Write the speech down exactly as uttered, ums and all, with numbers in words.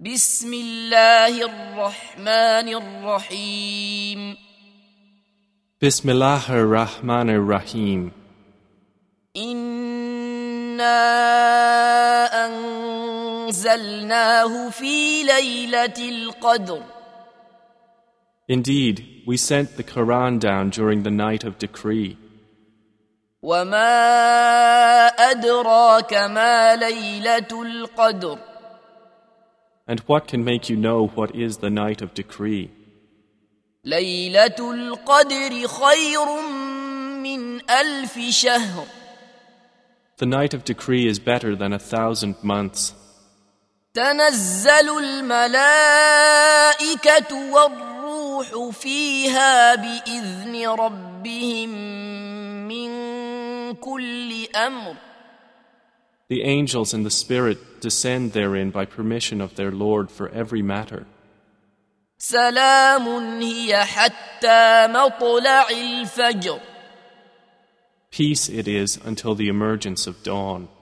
بسم الله الرحمن الرحيم Bismillah ar-Rahman ar-Rahim. إنا أنزلناه في ليلة القدر Indeed, we sent the Quran down during the night of decree. وما أدراك ما ليلة القدر And what can make you know what is the night of decree? ليلة القدر خير من ألف شهر The night of decree is better than a thousand months. تنزل الملائكة والروح فيها بإذن ربهم من كل أمر The angels and the Spirit descend therein by permission of their Lord for every matter. سلام هي حتى مطلع الفجر Peace it is until the emergence of dawn.